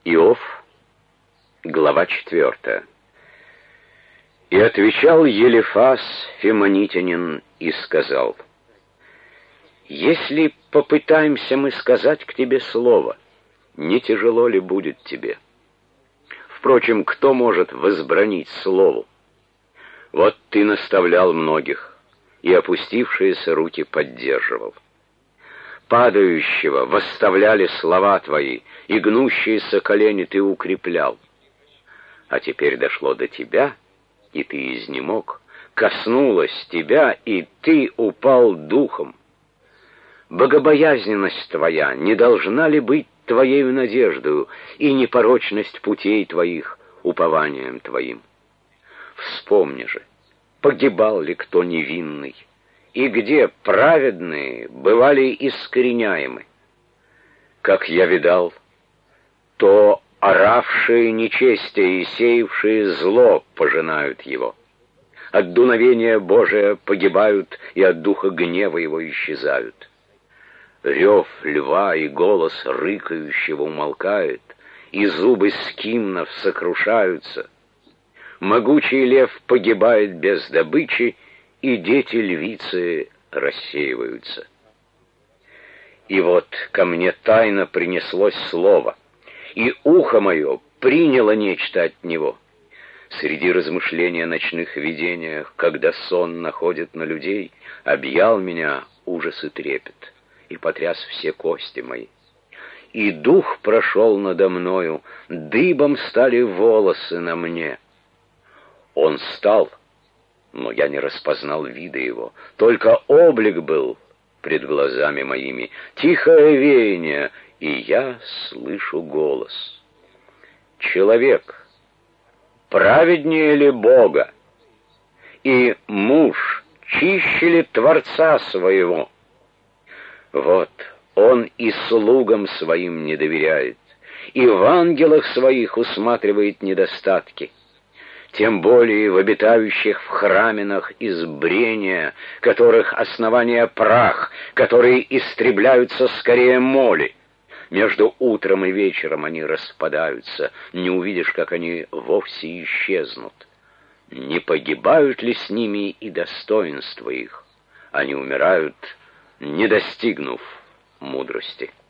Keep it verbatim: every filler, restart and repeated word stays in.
Иов, глава четвертая. И отвечал Елифас Фимонитянин и сказал: «Если попытаемся мы сказать к тебе слово, не тяжело ли будет тебе? Впрочем, кто может возбранить слову? Вот ты наставлял многих, и опустившиеся руки поддерживал. Падающего восставляли слова твои, и гнущиеся колени ты укреплял. А теперь дошло до тебя, и ты изнемог, коснулось тебя, и ты упал духом. Богобоязненность твоя не должна ли быть твоею надеждою, и непорочность путей твоих упованием твоим? Вспомни же, погибал ли кто невинный, и где праведные бывали искореняемы? Как я видал, то оравшие нечестие и сеявшие зло пожинают его. От дуновения Божия погибают, и от духа гнева его исчезают. Рев льва и голос рыкающего умолкает, и зубы скимнов сокрушаются. Могучий лев погибает без добычи, и дети львицы рассеиваются. И вот ко мне тайно принеслось слово, и ухо мое приняло нечто от него. Среди размышления о ночных видениях, когда сон находит на людей, объял меня ужас и трепет, и потряс все кости мои. И дух прошел надо мною, дыбом стали волосы на мне. Он стал, но я не распознал вида его, только облик был пред глазами моими, тихое веяние, и я слышу голос. Человек, праведнее ли Бога? И муж, чище ли Творца своего? Вот он и слугам своим не доверяет, и в ангелах своих усматривает недостатки. Тем более в обитающих в храминах избрения, которых основание прах, которые истребляются скорее моли. Между утром и вечером они распадаются, не увидишь, как они вовсе исчезнут. Не погибают ли с ними и достоинства их? Они умирают, не достигнув мудрости.